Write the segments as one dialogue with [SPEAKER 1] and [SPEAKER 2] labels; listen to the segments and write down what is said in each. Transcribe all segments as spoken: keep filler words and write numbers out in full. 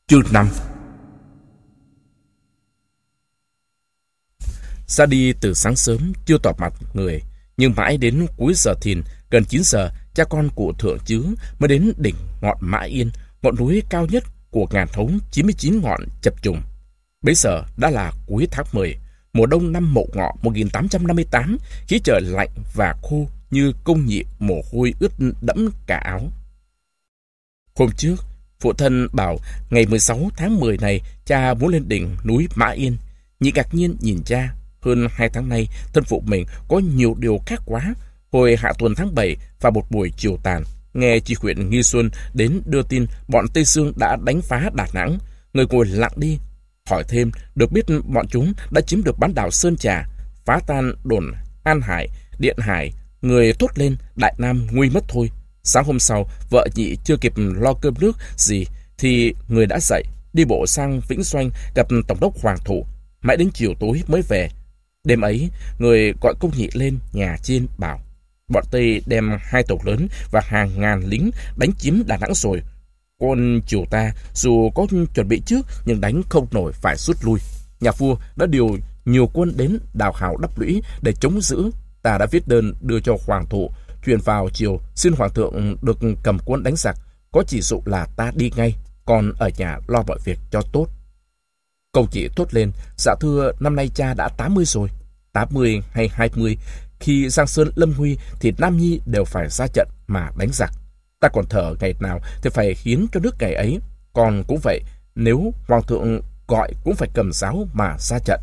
[SPEAKER 1] Chương năm. Ra đi từ sáng sớm chưa tỏ mặt người, nhưng mãi đến cuối giờ thìn, gần chín giờ, cha con cụ Thượng Chứ mới đến đỉnh ngọn Mã Yên, ngọn núi cao nhất của ngàn thống chín mươi chín ngọn chập trùng. Bấy giờ đã là cuối tháng mười, mùa đông năm Mậu Ngọ một nghìn tám trăm năm mươi tám, khí trời lạnh và khô như công nhị, mồ hôi ướt đẫm cả áo. Hôm trước, phụ thân bảo ngày mười sáu tháng mười này cha muốn lên đỉnh núi Mã Yên. Nhị ngạc nhiên nhìn cha. Hơn hai tháng nay, thân phụ mình có nhiều điều khác quá. Hồi hạ tuần tháng bảy và một buổi chiều tàn, nghe chi huyện Nghi Xuân đến đưa tin bọn Tây Sương đã đánh phá Đà Nẵng. Người ngồi lặng đi. Hỏi thêm, được biết bọn chúng đã chiếm được bán đảo Sơn Trà, phá tan đồn An Hải, Điện Hải. Người thốt lên, Đại Nam nguy mất thôi. Sáng hôm sau, vợ nhị chưa kịp lo cơm nước gì thì người đã dậy, đi bộ sang Vĩnh Doanh gặp Tổng đốc Hoàng Thụ. Mãi đến chiều tối mới về. Đêm ấy, người gọi công nhị lên nhà trên bảo bọn Tây đem hai tàu lớn và hàng ngàn lính đánh chiếm Đà Nẵng rồi. Quân triều ta dù có chuẩn bị trước nhưng đánh không nổi, phải rút lui. Nhà vua đã điều nhiều quân đến đào hào đắp lũy để chống giữ. Ta đã viết đơn đưa cho Hoàng Thụ, truyền vào chiều xin Hoàng thượng được cầm quân đánh giặc, có chỉ dụ là ta đi ngay, còn ở nhà lo mọi việc cho tốt. Công chị thốt lên, dạ thưa, năm nay cha đã tám mươi rồi. Tám mươi hay hai mươi, khi Giang Sơn lâm nguy thì Nam Nhi đều phải ra trận mà đánh giặc. Ta còn thở ngày nào thì phải hiến cho nước ngày ấy. Còn cũng vậy, nếu Hoàng thượng gọi cũng phải cầm giáo mà ra trận.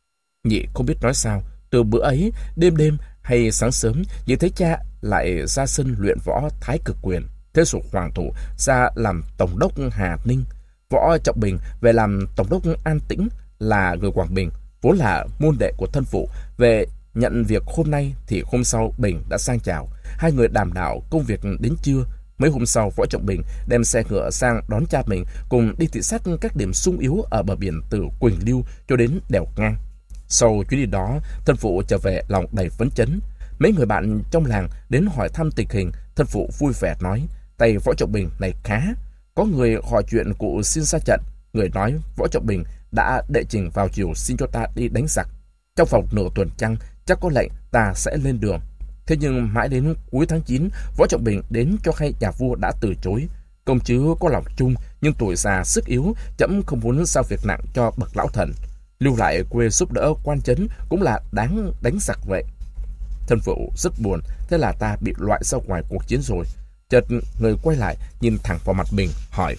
[SPEAKER 1] Nhị không biết nói sao. Từ bữa ấy, đêm đêm hay sáng sớm, nhị thấy cha lại ra sân luyện võ Thái Cực Quyền. Thế rồi Hoàng Thụ ra làm Tổng đốc Hà Ninh, Võ Trọng Bình về làm Tổng đốc An Tĩnh, là người Quảng Bình, vốn là môn đệ của thân phụ. Về nhận việc hôm nay thì hôm sau Bình đã sang chào. Hai người đàm đạo công việc đến trưa. Mấy hôm sau, Võ Trọng Bình đem xe ngựa sang đón cha mình, cùng đi thị sát các điểm sung yếu ở bờ biển từ Quỳnh Lưu cho đến đèo Ngang. Sau chuyến đi đó, thân phụ trở về lòng đầy phấn chấn. Mấy người bạn trong làng đến hỏi thăm tình hình. Thân phụ vui vẻ nói, tay Võ Trọng Bình này khá. Có người hỏi chuyện cụ xin ra trận. Người nói Võ Trọng Bình đã đệ trình vào chiều xin cho ta đi đánh giặc. Trong vòng nửa tuần trăng, chắc có lệnh ta sẽ lên đường. Thế nhưng mãi đến cuối tháng chín, Võ Trọng Bình đến cho hay nhà vua đã từ chối. Công chứ có lòng chung, nhưng tuổi già sức yếu, chậm không muốn giao việc nặng cho bậc lão thần. Lưu lại quê giúp đỡ quan trấn cũng là đáng đánh giặc vậy. Thân phụ rất buồn, thế là ta bị loại ra ngoài cuộc chiến rồi. Chợt người quay lại nhìn thẳng vào mặt mình hỏi,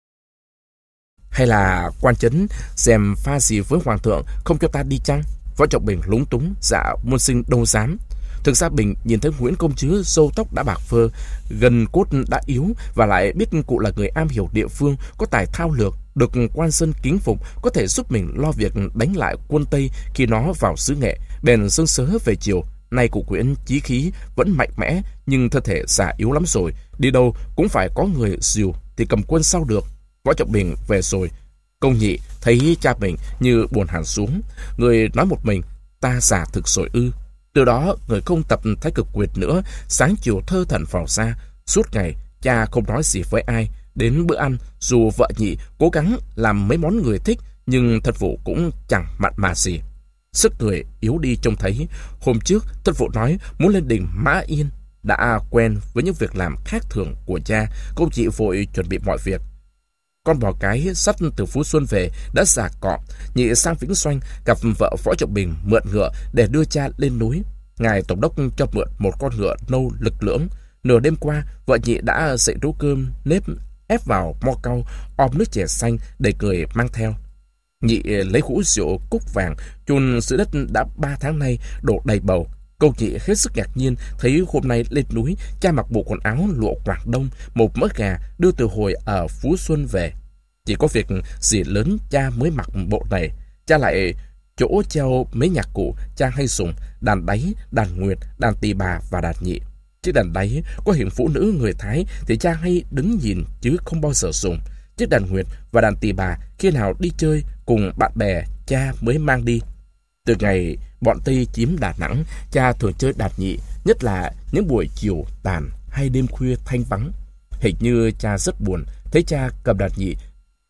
[SPEAKER 1] hay là quan trấn dèm pha gì với Hoàng thượng không cho ta đi chăng? Võ Trọng Bình lúng túng, dạ môn sinh đâu dám. Thực ra Bình nhìn thấy Nguyễn công chứ râu tóc đã bạc phơ, gần cốt đã yếu, và lại biết cụ là người am hiểu địa phương, có tài thao lược, được quan dân kính phục, có thể giúp mình lo việc đánh lại quân Tây khi nó vào xứ Nghệ. Bèn sương sớ về chiều. Nay cụ Nguyễn chí khí vẫn mạnh mẽ, nhưng thân thể già yếu lắm rồi, đi đâu cũng phải có người dìu thì cầm quân sao được. Võ Trọng Bình về rồi. Công nhị thấy cha mình như buồn hẳn xuống. Người nói một mình, ta già thực rồi ư? Từ đó người không tập Thái Cực Quyền nữa, sáng chiều thơ thẩn vào ra. Suốt ngày cha không nói gì với ai. Đến bữa ăn, dù vợ nhị cố gắng làm mấy món người thích, nhưng thân phụ cũng chẳng mặn mà gì. Sức người yếu đi trông thấy. Hôm trước thân phụ nói muốn lên đỉnh Mã Yên. Đã quen với những việc làm khác thường của cha, công chị vội chuẩn bị mọi việc. Con bò cái sắt từ Phú Xuân về đã già cọ. Nhị sang Vĩnh Doanh gặp vợ Võ Trọng Bình mượn ngựa để đưa cha lên núi. Ngài Tổng đốc cho mượn một con ngựa nâu lực lưỡng. Nửa đêm qua, vợ nhị đã dậy nấu cơm nếp ép vào mo cau, om nước chè xanh để cười mang theo. Nhị lấy hũ rượu cúc vàng chôn dưới đất đã ba tháng nay đổ đầy bầu. Cô chị hết sức ngạc nhiên thấy hôm nay lên núi cha mặc bộ quần áo lụa Quảng Đông, một mớ gà đưa từ hồi ở Phú Xuân về. Chỉ có việc gì lớn cha mới mặc bộ này. Cha lại chỗ treo mấy nhạc cụ cha hay dùng: đàn đáy, đàn nguyệt, đàn tỳ bà và đàn nhị. Chiếc đàn đáy có hình phụ nữ người Thái thì cha hay đứng nhìn chứ không bao giờ dùng. Chiếc đàn nguyệt và đàn tỳ bà khi nào đi chơi cùng bạn bè cha mới mang đi. Từ ngày bọn Tây chiếm Đà Nẵng, cha thường chơi đàn nhị, nhất là những buổi chiều tàn hay đêm khuya thanh vắng. Hình như cha rất buồn thấy cha cầm đàn nhị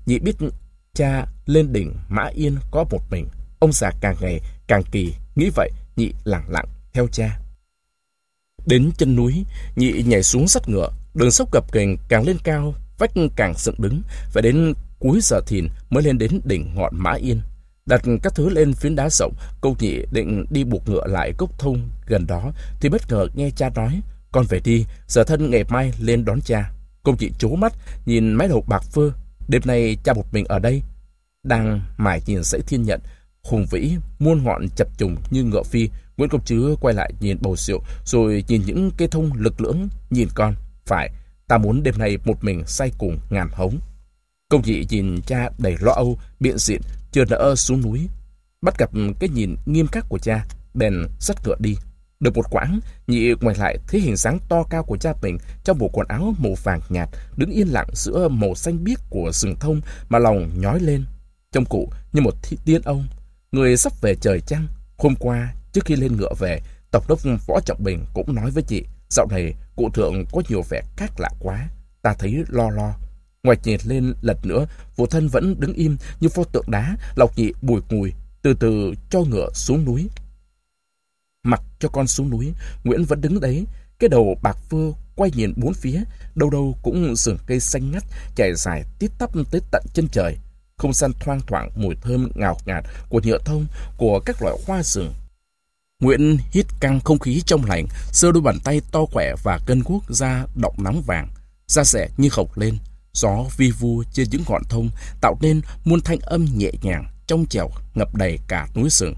[SPEAKER 1] Nhị biết cha lên đỉnh Mã Yên có một mình. Ông già càng ngày càng kỳ, nghĩ vậy Nhị lặng lặng theo cha. Đến chân núi, Nhị nhảy xuống sắt ngựa, đường dốc gập ghềnh càng lên cao, vách càng dựng đứng, phải đến cuối giờ thìn mới lên đến đỉnh ngọn Mã Yên. Đặt các thứ lên phiến đá rộng, cô Nhị định đi buộc ngựa lại gốc thông gần đó thì bất ngờ nghe cha nói: "Con về đi, giờ thân ngày mai lên đón cha." Cô Nhị trố mắt nhìn mái đầu bạc phơ. Đêm nay cha một mình ở đây. Đang mải nhìn dãy thiên nhận hùng vĩ muôn ngọn chập trùng như ngựa phi, Nguyễn Công Trứ quay lại nhìn bầu rượu, rồi nhìn những cây thông lực lưỡng. "Nhìn con, phải, ta muốn đêm nay một mình say cùng ngàn hống." Công Nhị nhìn cha đầy lo âu, biện diện, chưa nỡ xuống núi. Bắt gặp cái nhìn nghiêm khắc của cha, bèn dắt ngựa đi. Được một quãng, Nhị ngoảnh lại thấy hình dáng to cao của cha mình trong bộ quần áo màu vàng nhạt, đứng yên lặng giữa màu xanh biếc của rừng thông mà lòng nhói lên. Trông cụ như một tiên ông, người sắp về trời chăng. Hôm qua, trước khi lên ngựa về, Tổng đốc Võ Trọng Bình cũng nói với chị: "Dạo này cụ thượng có nhiều vẻ khác lạ quá, ta thấy lo lo." Ngoài nhìn lên lần nữa, phụ thân vẫn đứng im như pho tượng đá. Lộc Nhị bùi ngùi từ từ cho ngựa xuống núi. Mặc cho con xuống núi, Nguyễn vẫn đứng đấy, cái đầu bạc phơ quay nhìn bốn phía, đâu đâu cũng rừng cây xanh ngắt trải dài tít tắp tới tận chân trời. Không gian thoang thoảng mùi thơm ngào ngạt của nhựa thông, của các loại hoa rừng. Nguyễn hít căng không khí trong lành, giơ đôi bàn tay to khỏe và cân guốc ra động nắng vàng, da rẻ như khộc lên. Gió vi vu trên những ngọn thông tạo nên muôn thanh âm nhẹ nhàng, trong trẻo ngập đầy cả núi rừng.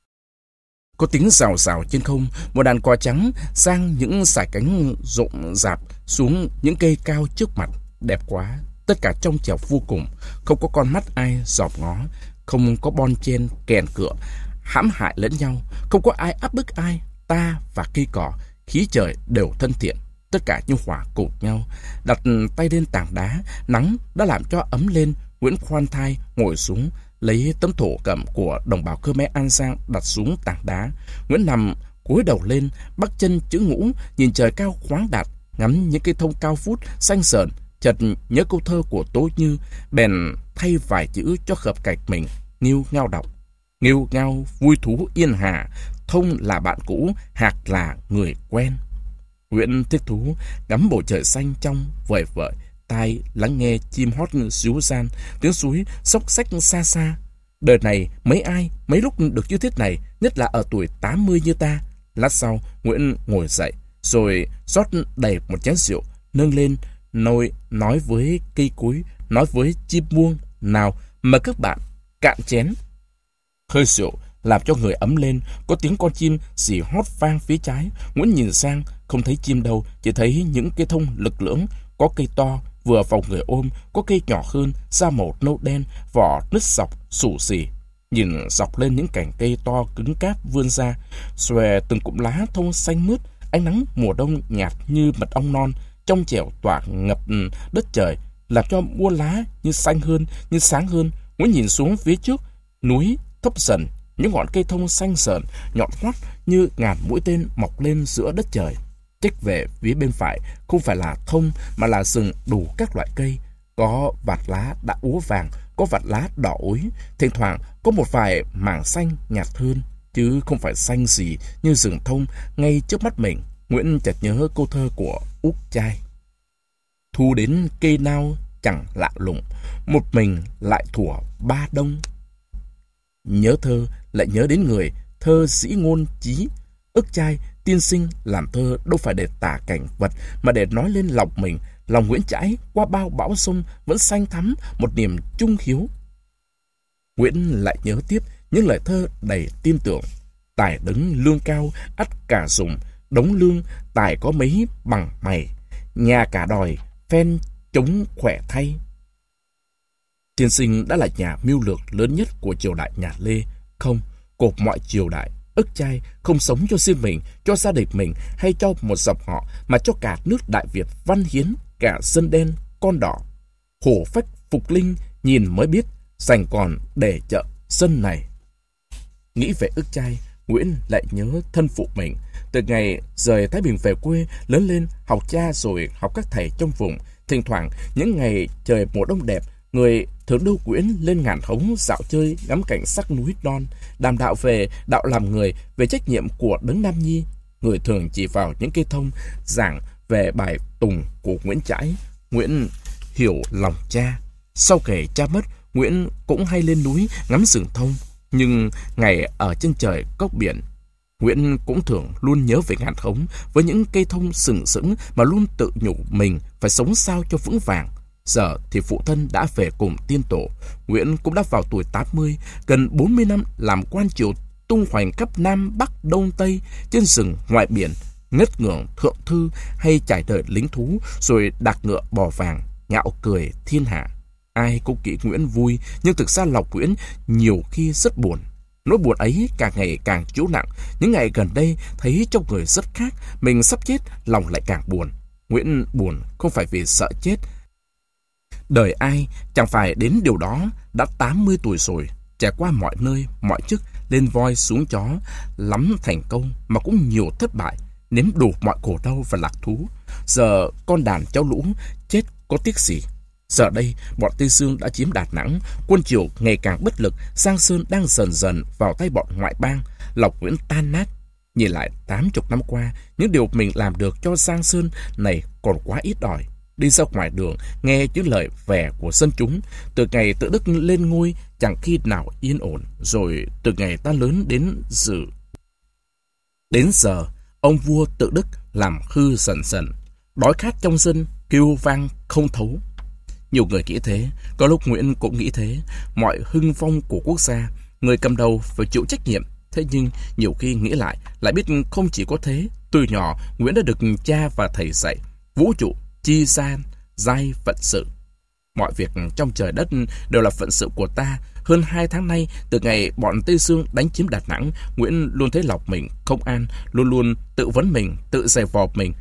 [SPEAKER 1] Có tiếng rào rào trên không, một đàn cò trắng giang những sải cánh rộng rạp xuống những cây cao trước mặt. Đẹp quá, tất cả trong trẻo vô cùng, không có con mắt ai dòm ngó, không có bon chen kèn cựa hãm hại lẫn nhau, không có ai áp bức ai. Ta và cây cỏ, khí trời đều thân thiện, tất cả như hòa cùng nhau. Đặt tay lên tảng đá, nắng đã làm cho ấm lên. Nguyễn khoan thai ngồi xuống, lấy tấm thổ cẩm của đồng bào Khmer An Giang đặt xuống tảng đá. Nguyễn nằm cúi đầu lên, bắc chân chữ ngũ, nhìn trời cao khoáng đạt, ngắm những cây thông cao vút xanh sờn. Chợt nhớ câu thơ của Tố Như, bèn thay vài chữ cho khập cạch mình, nghiêu ngao đọc: "Nghiêu ngao vui thú yên hà, thông là bạn cũ, hạc là người quen." Nguyễn thích thú ngắm bầu trời xanh trong vời vợi, tai lắng nghe chim hót ríu ran, tiếng suối xốc xách xa xa. Đời này mấy ai mấy lúc được như thế này, nhất là ở tuổi tám mươi như ta. Lát sau, Nguyễn ngồi dậy, rồi rót đầy một chén rượu, nâng lên nồi, nói với cây cối, nói với chim muông: "Nào, mời các bạn cạn chén." Hơi rượu làm cho người ấm lên, có tiếng con chim xỉ hót vang phía trái. Nguyễn nhìn sang, không thấy chim đâu, chỉ thấy những cây thông lực lưỡng, có cây to vừa vào người ôm, có cây nhỏ hơn, da màu nâu đen, vỏ nứt dọc xù xì. Nhìn dọc lên những cành cây to cứng cáp vươn ra, xòe từng cụm lá thông xanh mướt. Ánh nắng mùa đông nhạt như mật ong non, trong trẻo tỏa ngập đất trời, làm cho muôn lá như xanh hơn, như sáng hơn. Nguyễn nhìn xuống phía trước, núi thấp dần, những ngọn cây thông xanh sờn nhọn hoắt như ngàn mũi tên mọc lên giữa đất trời. Trách về phía bên phải, không phải là thông mà là rừng đủ các loại cây, có vạt lá đã úa vàng, có vạt lá đỏ ối, thỉnh thoảng có một vài mảng xanh nhạt hơn, chứ không phải xanh gì như rừng thông ngay trước mắt mình. Nguyễn chợt nhớ câu thơ của Úc Trai: "Thu đến cây nao chẳng lạ lùng, một mình lại thủa ba đông." Nhớ thơ lại nhớ đến người, thơ dĩ ngôn chí. Ức Trai tiên sinh làm thơ đâu phải để tả cảnh vật, mà để nói lên lòng mình. Lòng Nguyễn Trãi qua bao bão sông vẫn xanh thắm một niềm trung hiếu. Nguyễn lại nhớ tiếp những lời thơ đầy tin tưởng: "Tài đấng lương cao ắt cả dùng, đống lương tài có mấy bằng mày, nhà cả đòi phen chống khỏe thay." Tiên sinh đã là nhà mưu lược lớn nhất của triều đại nhà Lê, không, của mọi triều đại. Ức Trai không sống cho riêng mình, cho gia đình mình hay cho một dòng họ, mà cho cả nước Đại Việt văn hiến, cả dân đen con đỏ. Hổ phách phục linh, nhìn mới biết, dành còn để chợ dân này. Nghĩ về Ức Trai, Nguyễn lại nhớ thân phụ mình. Từ ngày rời Thái Bình về quê, lớn lên học cha rồi học các thầy trong vùng. Thỉnh thoảng những ngày trời mùa đông đẹp, Người thường đưa Nguyễn lên Ngàn Hống dạo chơi, ngắm cảnh sắc núi non, đàm đạo về đạo làm người, về trách nhiệm của Đấng Nam Nhi. Người thường chỉ vào những cây thông, giảng về bài tùng của Nguyễn Trãi. Nguyễn hiểu lòng cha. Sau kể cha mất, Nguyễn cũng hay lên núi ngắm rừng thông. Nhưng ngày ở trên trời cốc biển, Nguyễn cũng thường luôn nhớ về Ngàn Hống với những cây thông sừng sững, mà luôn tự nhủ mình phải sống sao cho vững vàng. Giờ thì phụ thân đã về cùng tiên tổ. Nguyễn cũng đã vào tuổi tám mươi, gần bốn mươi năm làm quan triều tung hoành khắp Nam Bắc Đông Tây, trên rừng ngoại biển, ngất ngưởng thượng thư hay trải đời lính thú, rồi đạp ngựa bò vàng, ngạo cười thiên hạ. Ai cũng kỹ Nguyễn vui, nhưng thực ra lòng Nguyễn nhiều khi rất buồn. Nỗi buồn ấy càng ngày càng trĩu nặng. Những ngày gần đây thấy trong người rất khác, mình sắp chết, lòng lại càng buồn. Nguyễn buồn không phải vì sợ chết. Đời ai chẳng phải đến điều đó. Đã tám mươi tuổi rồi, trải qua mọi nơi, mọi chức, lên voi xuống chó, lắm thành công mà cũng nhiều thất bại, nếm đủ mọi khổ đau và lạc thú. Giờ con đàn cháu lũ chết có tiếc gì? Giờ đây bọn Tây Dương đã chiếm Đà Nẵng, quân triều ngày càng bất lực, Giang Sơn đang dần dần vào tay bọn ngoại bang. Lòng Nguyễn tan nát. Nhìn lại tám chục năm qua, những điều mình làm được cho Giang Sơn này còn quá ít ỏi. Đi ra ngoài đường, nghe những lời vẻ của dân chúng. Từ ngày Tự Đức lên ngôi, chẳng khi nào yên ổn. Rồi từ ngày ta lớn đến dự đến giờ, ông vua Tự Đức làm hư dần dần. Đói khát trong dân, kêu vang không thấu. Nhiều người nghĩ thế, có lúc Nguyễn cũng nghĩ thế. Mọi hưng phong của quốc gia, người cầm đầu phải chịu trách nhiệm. Thế nhưng nhiều khi nghĩ lại, lại biết không chỉ có thế. Từ nhỏ, Nguyễn đã được cha và thầy dạy vũ trụ, chi gian, giai phận sự. Mọi việc trong trời đất đều là phận sự của ta. Hơn hai tháng nay, từ ngày bọn Tây Dương đánh chiếm Đà Nẵng, Nguyễn luôn thấy lòng mình không an, luôn luôn tự vấn mình, tự giày vò mình.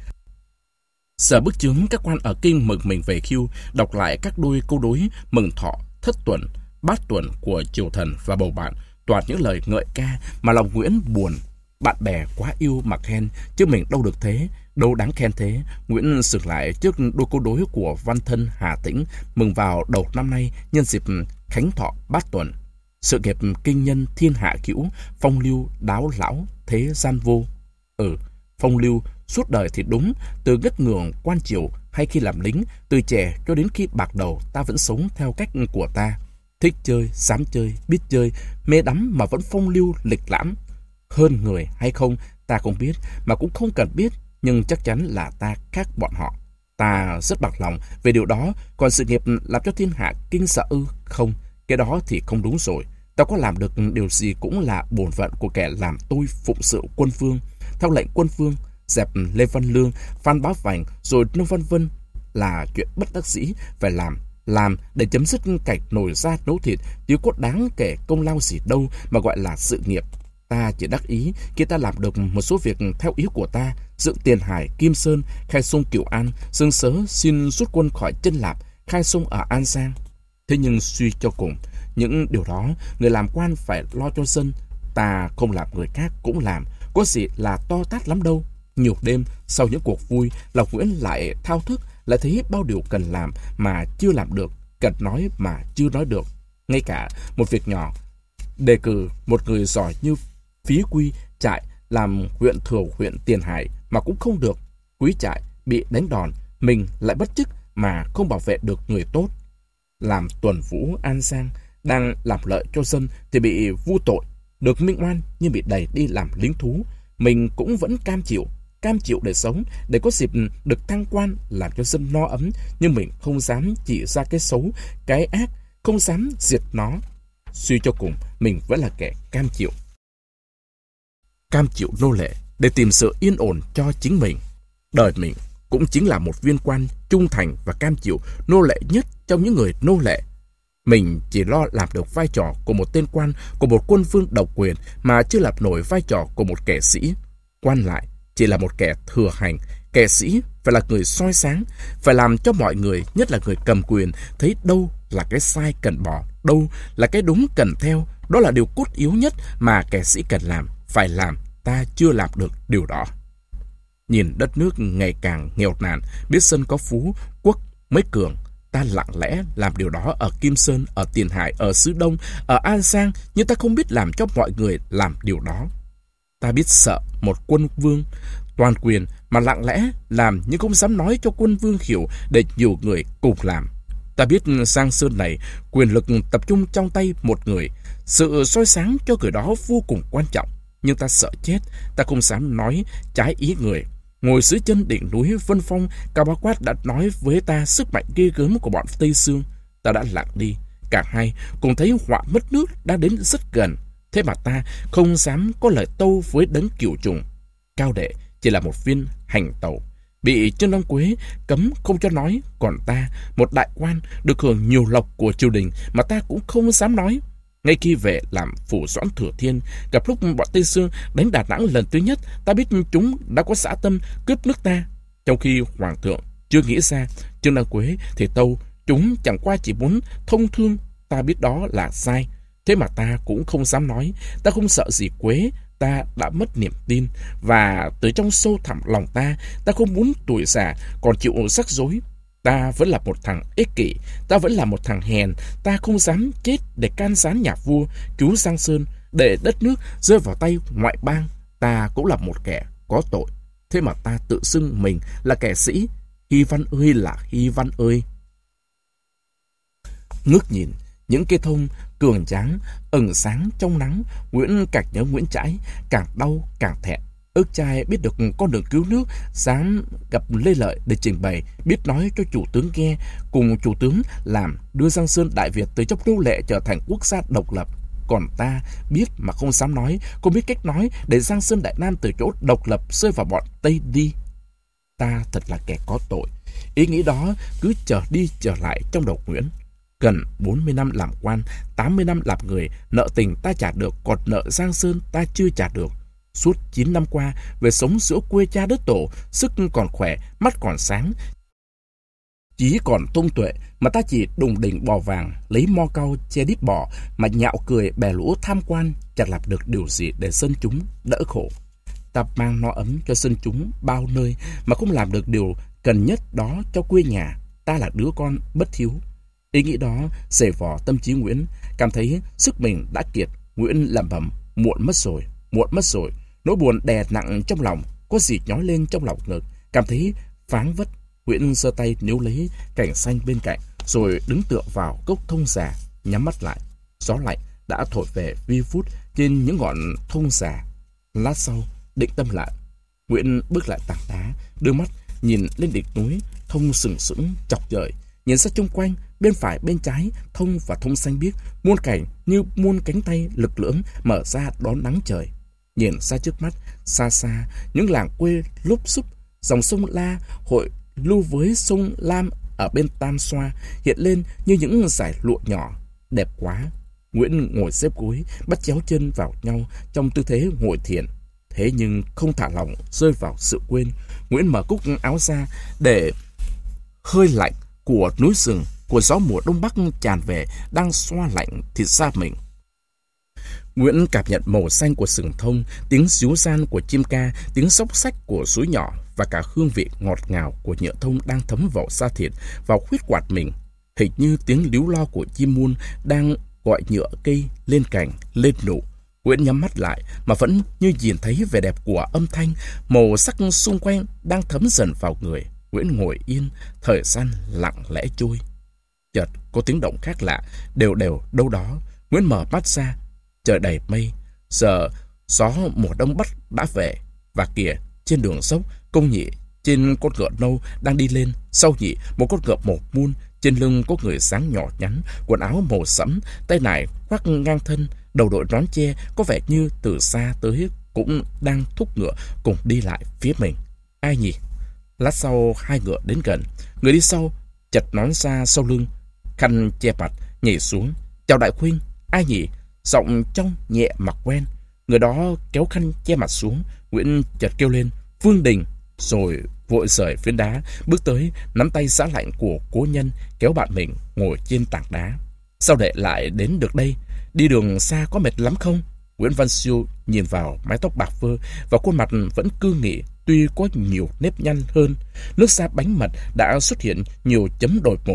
[SPEAKER 1] Giờ bức chứng các quan ở kinh mừng mình về hưu, đọc lại các đôi câu đối mừng thọ, thất tuần, bát tuần của triều thần và bầu bạn, toàn những lời ngợi ca mà lòng Nguyễn buồn. Bạn bè quá yêu mà khen, chứ mình đâu được thế, đâu đáng khen thế. Nguyễn sực lại trước đôi câu đối của văn thân Hà Tĩnh mừng vào đầu năm nay nhân dịp khánh thọ bát tuần. Sự nghiệp kinh nhân thiên hạ cữu, phong lưu đáo lão thế gian vô. Ừ, phong lưu suốt đời thì đúng, từ ngất ngường quan triều hay khi làm lính, từ trẻ cho đến khi bạc đầu, ta vẫn sống theo cách của ta. Thích chơi, dám chơi, biết chơi, mê đắm mà vẫn phong lưu lịch lãm. Hơn người hay không ta không biết, mà cũng không cần biết, nhưng chắc chắn là ta khác bọn họ. Ta rất bạc lòng về điều đó. Còn sự nghiệp làm cho thiên hạ kinh sợ ư? Không, cái đó thì không đúng rồi. Ta có làm được điều gì cũng là bổn phận của kẻ làm tôi phụng sự quân vương, theo lệnh quân vương, dẹp Lê Văn Lương, Phan Bá Vành, rồi Nông Văn Vân là chuyện bất đắc dĩ phải làm. Làm để chấm dứt cảnh nổi da nấu thịt, chứ có đáng kể công lao gì đâu mà gọi là sự nghiệp. Ta chỉ đắc ý khi ta làm được một số việc theo ý của ta, dựng Tiền Hải, Kim Sơn, khai sông Cửu An, Dương Sớ xin rút quân khỏi Chân Lạp, khai sông ở An Giang. Thế nhưng suy cho cùng, những điều đó người làm quan phải lo cho dân. Ta không làm người khác cũng làm, có gì là to tát lắm đâu. Nhiều đêm sau những cuộc vui, lòng Nguyễn lại thao thức, lại thấy bao điều cần làm mà chưa làm được, cần nói mà chưa nói được. Ngay cả một việc nhỏ, đề cử một người giỏi như Phí Quy Trại làm huyện thừa huyện Tiền Hải mà cũng không được. Quý Trại bị đánh đòn, mình lại bất chức mà không bảo vệ được người tốt. Làm tuần vũ An Giang, đang làm lợi cho dân thì bị vu tội, được minh oan nhưng bị đẩy đi làm lính thú. Mình cũng vẫn cam chịu, cam chịu để sống, để có dịp được thăng quan, làm cho dân no ấm, nhưng mình không dám chỉ ra cái xấu, cái ác, không dám diệt nó. Suy cho cùng, mình vẫn là kẻ cam chịu. Cam chịu nô lệ để tìm sự yên ổn cho chính mình. Đời mình cũng chính là một viên quan trung thành và cam chịu nô lệ nhất trong những người nô lệ. Mình chỉ lo làm được vai trò của một tên quan, của một quân vương độc quyền, mà chưa làm nổi vai trò của một kẻ sĩ. Quan lại chỉ là một kẻ thừa hành, kẻ sĩ phải là người soi sáng, phải làm cho mọi người, nhất là người cầm quyền, thấy đâu là cái sai cần bỏ, đâu là cái đúng cần theo. Đó là điều cốt yếu nhất mà kẻ sĩ cần làm, phải làm. Ta chưa làm được điều đó. Nhìn đất nước ngày càng nghèo nàn, biết dân có phú, quốc mới cường. Ta lặng lẽ làm điều đó ở Kim Sơn, ở Tiền Hải, ở Xứ Đông, ở An Giang, nhưng ta không biết làm cho mọi người làm điều đó. Ta biết sợ một quân vương toàn quyền mà lặng lẽ làm, nhưng không dám nói cho quân vương hiểu để nhiều người cùng làm. Ta biết Giang Sơn này quyền lực tập trung trong tay một người, sự soi sáng cho người đó vô cùng quan trọng, nhưng ta sợ chết, ta không dám nói trái ý người. Ngồi dưới chân đỉnh núi Vân Phong, Cao Bá Quát đã nói với ta sức mạnh ghê gớm của bọn Tây Xương. Ta đã lặng đi, cả hai cùng thấy họa mất nước đã đến rất gần, thế mà ta không dám có lời tâu với đấng Cửu Trùng. Cao Đệ chỉ là một viên hành tẩu, bị Trương Đăng Quế cấm không cho nói, còn ta, một đại quan được hưởng nhiều lộc của triều đình mà ta cũng không dám nói. Ngay khi về làm phủ doãn Thừa Thiên, gặp lúc bọn Tây Xương đánh Đà Nẵng lần thứ nhất, ta biết chúng đã có dã tâm cướp nước ta. Trong khi hoàng thượng chưa nghĩ ra Trương Đăng Quế thì tâu chúng chẳng qua chỉ muốn thông thương, ta biết đó là sai, thế mà ta cũng không dám nói. Ta không sợ gì Quế, ta đã mất niềm tin, và từ trong sâu thẳm lòng ta, ta không muốn tuổi già còn chịu rắc rối. Ta vẫn là một thằng ích kỷ, ta vẫn là một thằng hèn, ta không dám chết để can gián nhà vua, cứu Giang Sơn, để đất nước rơi vào tay ngoại bang. Ta cũng là một kẻ có tội, thế mà ta tự xưng mình là kẻ sĩ. Hy Văn ơi là Hy Văn ơi! Ngước nhìn những cây thông cường tráng ẩn sáng trong nắng, Nguyễn càng nhớ Nguyễn Trãi, càng đau càng thẹn. Ước trai biết được con đường cứu nước, dám gặp Lê Lợi để trình bày, biết nói cho chủ tướng nghe, cùng chủ tướng làm đưa Giang Sơn Đại Việt từ trong nô lệ trở thành quốc gia độc lập. Còn ta biết mà không dám nói, không biết cách nói để Giang Sơn Đại Nam từ chỗ độc lập rơi vào bọn Tây đi. Ta thật là kẻ có tội. Ý nghĩ đó cứ trở đi trở lại trong đầu Nguyễn. Gần bốn mươi năm làm quan, tám mươi năm làm người, nợ tình ta trả được, còn nợ Giang Sơn ta chưa trả được. Suốt chín năm qua, về sống giữa quê cha đất tổ, sức còn khỏe, mắt còn sáng, chí còn thông tuệ, mà ta chỉ đùng đỉnh bò vàng, lấy mo cau che đít bò, mà nhạo cười bè lũ tham quan, chẳng làm được điều gì để dân chúng đỡ khổ. Ta mang no ấm cho dân chúng bao nơi, mà không làm được điều cần nhất đó cho quê nhà. Ta là đứa con bất hiếu. Ý nghĩ đó dày vò tâm trí Nguyễn, cảm thấy sức mình đã kiệt. Nguyễn lẩm bẩm: muộn mất rồi, muộn mất rồi. Nỗi buồn đè nặng trong lòng, có gì nhói lên trong lòng ngực, cảm thấy pháng vất. Nguyễn giơ tay níu lấy cảnh xanh bên cạnh, rồi đứng tựa vào gốc thông già, nhắm mắt lại. Gió lạnh đã thổi về vi vút trên những ngọn thông già. Lát sau, định tâm lại, Nguyễn bước lại tảng đá, đưa mắt nhìn lên đỉnh núi thông sừng sững chọc trời. Nhìn ra chung quanh, bên phải bên trái, thông và thông xanh biếc, muôn cảnh như muôn cánh tay lực lưỡng mở ra đón nắng trời. Nhìn ra trước mắt, xa xa, những làng quê lúp xúp, dòng sông La hội lưu với sông Lam ở bên Tam Xoa hiện lên như những dải lụa nhỏ, đẹp quá. Nguyễn ngồi xếp gối, bắt chéo chân vào nhau trong tư thế ngồi thiền. Thế nhưng không thả lòng rơi vào sự quên. Nguyễn mở cúc áo ra để hơi lạnh của núi rừng, của gió mùa đông bắc tràn về đang xoa lạnh thịt da mình. Nguyễn cảm nhận màu xanh của sừng thông, tiếng ríu ran của chim ca, tiếng xóc xách của suối nhỏ và cả hương vị ngọt ngào của nhựa thông đang thấm vào da thịt, vào khuyết quạt mình. Hình như tiếng líu lo của chim muôn đang gọi nhựa cây lên cành, lên nụ. Nguyễn nhắm mắt lại mà vẫn như nhìn thấy vẻ đẹp của âm thanh, màu sắc xung quanh đang thấm dần vào người. Nguyễn ngồi yên, thời gian lặng lẽ trôi. Chợt có tiếng động khác lạ, đều đều đâu đó. Nguyễn mở mắt ra, trời đầy mây. Giờ gió mùa đông bắc đã về, và kìa trên đường dốc, Công Nhị trên con ngựa nâu đang đi lên. Sau Nhị một con ngựa màu muôn, trên lưng có người sáng nhỏ nhắn, quần áo màu sẫm, tay nải khoác ngang thân, đầu đội nón che, có vẻ như từ xa tới cũng đang thúc ngựa cùng đi lại phía mình. Ai nhỉ? Lát sau hai ngựa đến gần, người đi sau chật nón ra sau lưng, khăn che mặt, nhảy xuống. Chào đại huynh. Ai nhỉ? Giọng trong nhẹ mà quen. Người đó kéo khăn che mặt xuống. Nguyễn chợt kêu lên: Vương Đình! Rồi vội rời phiến đá, bước tới, nắm tay giá lạnh của cố nhân, kéo bạn mình ngồi trên tảng đá. Sao đệ lại đến được đây? Đi đường xa có mệt lắm không? Nguyễn Văn Siêu nhìn vào mái tóc bạc phơ và khuôn mặt vẫn cương nghị, tuy có nhiều nếp nhăn hơn. Nước da bánh mật đã xuất hiện nhiều chấm đồi mồi.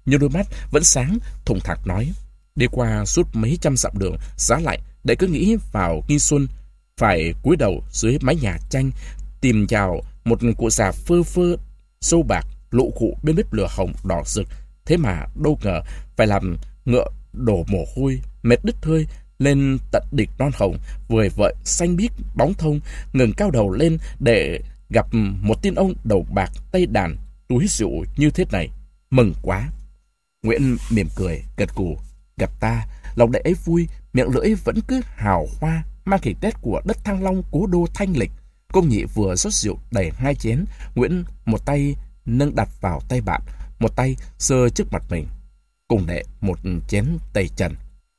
[SPEAKER 1] nhưng đôi mắt vẫn sáng, thủng thẳng nói. Đi qua suốt mấy trăm dặm đường, giá lạnh, đệ cứ nghĩ vào Nghi Xuân, phải cúi đầu dưới mái nhà tranh, tìm vào một cụ già phơ phơ, sâu bạc, lụ khụ bên bếp lửa hồng đỏ rực. Thế mà đâu ngờ phải làm ngựa đổ mồ hôi, mệt đứt hơi, lên tận đỉnh non hồng, vời vợi xanh biếc bóng thông, ngừng cao đầu lên để gặp một tiên ông đầu bạc tay đàn, túi rượu như thế này. Mừng quá. Nguyễn mỉm cười, gật gù. Gặp ta, lòng đệ ấy vui, miệng lưỡi vẫn cứ hào hoa, mang hình nét của đất Thăng Long cố đô thanh lịch. Công nhị vừa rót rượu đầy hai chén, Nguyễn một tay nâng đặt vào tay bạn, một tay sơ trước mặt mình. Cùng đệ một chén tây trần.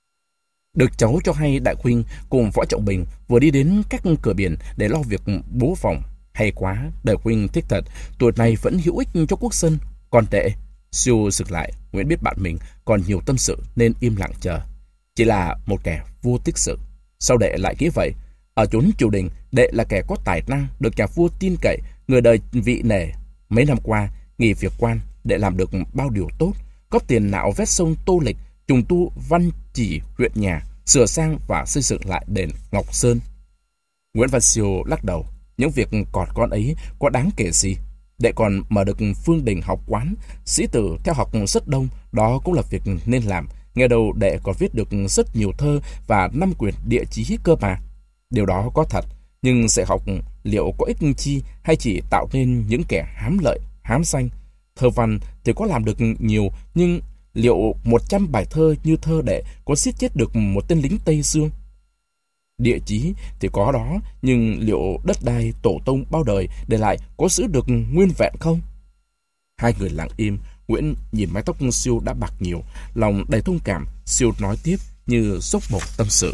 [SPEAKER 1] Được cháu cho hay đại huynh cùng Võ Trọng Bình vừa đi đến các cửa biển để lo việc bố phòng. Hay quá, đại huynh thích thật, tuổi này vẫn hữu ích cho quốc dân. Còn đệ, siêu sực lại, Nguyễn biết bạn mình còn nhiều tâm sự nên im lặng chờ. Chỉ là một kẻ vô tích sự. Sao đệ lại nghĩ vậy? Ở chốn triều đình, đệ là kẻ có tài năng, được nhà vua tin cậy, người đời vị nể. Mấy năm qua, nghỉ việc quan, đệ làm được bao điều tốt, góp tiền nạo vét sông Tô Lịch, trùng tu văn chỉ huyện nhà, sửa sang và xây dựng lại đền Ngọc Sơn. Nguyễn Văn Siêu lắc đầu. Những việc còn con ấy có đáng kể gì? Đệ còn mở được Phương Đình học quán, sĩ tử theo học rất đông, đó cũng là việc nên làm. Nghe đầu đệ còn viết được rất nhiều thơ và năm quyển địa chí cơ mà. Điều đó có thật, nhưng sẽ học liệu có ích chi hay chỉ tạo nên những kẻ hám lợi, hám danh? Thơ văn thì có làm được nhiều, nhưng liệu một trăm bài thơ như thơ đệ có giết chết được một tên lính Tây Dương? Địa chí thì có đó, nhưng liệu đất đai tổ tông bao đời để lại có giữ được nguyên vẹn không? Hai người lặng im. Nguyễn nhìn mái tóc Siêu đã bạc nhiều, lòng đầy thông cảm. Siêu nói tiếp như dốc một tâm sự.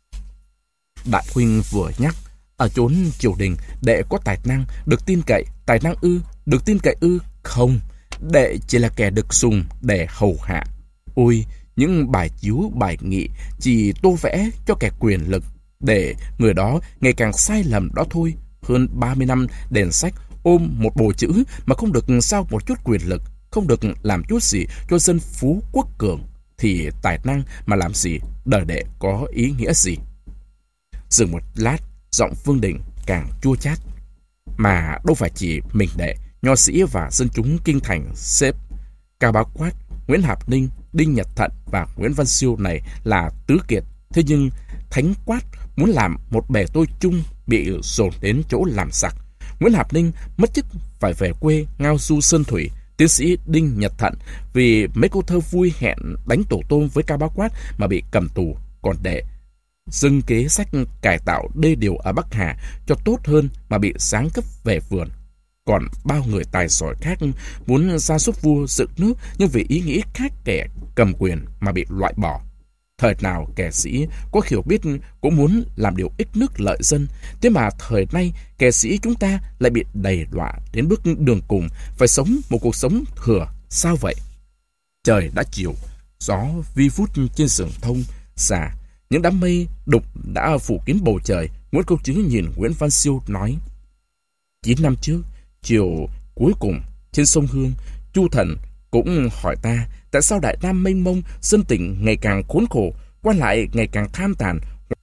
[SPEAKER 1] Đại huynh vừa nhắc, ở chốn triều đình đệ có tài năng, được tin cậy. Tài năng ư? Được tin cậy ư? Không, đệ chỉ là kẻ được dùng để hầu hạ. Ôi, những bài chiếu bài nghị chỉ tô vẽ cho kẻ quyền lực, để người đó ngày càng sai lầm đó thôi. Hơn ba mươi năm đèn sách, ôm một bồ chữ mà không được sao một chút quyền lực, không được làm chút gì cho dân phú quốc cường, thì tài năng mà làm gì, đời đệ có ý nghĩa gì? Dừng một lát, giọng Phương Đình càng chua chát. Mà đâu phải chỉ mình đệ, nho sĩ và dân chúng kinh thành xếp Cao Bá Quát, Nguyễn Hạp Ninh, Đinh Nhật Thận và Nguyễn Văn Siêu này là tứ kiệt. Thế nhưng Thánh Quát muốn làm một bè tôi chung bị dồn đến chỗ làm sặc. Nguyễn Hạp Ninh mất chức phải về quê ngao du sơn thủy. Tiến sĩ Đinh Nhật Thận vì mấy câu thơ vui hẹn đánh tổ tôm với Cao Bá Quát mà bị cầm tù. Còn đệ dâng kế sách cải tạo đê điều ở Bắc Hà cho tốt hơn mà bị giáng cấp về vườn. Còn bao người tài giỏi khác muốn ra giúp vua dựng nước, nhưng vì ý nghĩ khác kẻ cầm quyền mà bị loại bỏ. Thời nào kẻ sĩ có hiểu biết cũng muốn làm điều ích nước lợi dân, thế mà thời nay kẻ sĩ chúng ta lại bị đầy đọa đến bước đường cùng, phải sống một cuộc sống thừa. Sao vậy? Trời đã chiều, gió vi vút trên sườn thông xà, những đám mây đục đã phủ kín bầu trời. Nguyễn Công Trứ nhìn Nguyễn Văn Siêu nói: Chín năm trước, chiều cuối cùng trên sông Hương, Chu Thần cũng hỏi ta tại sao Đại Nam mênh mông, dân tình ngày càng khốn khổ, quan lại ngày càng tham tàn,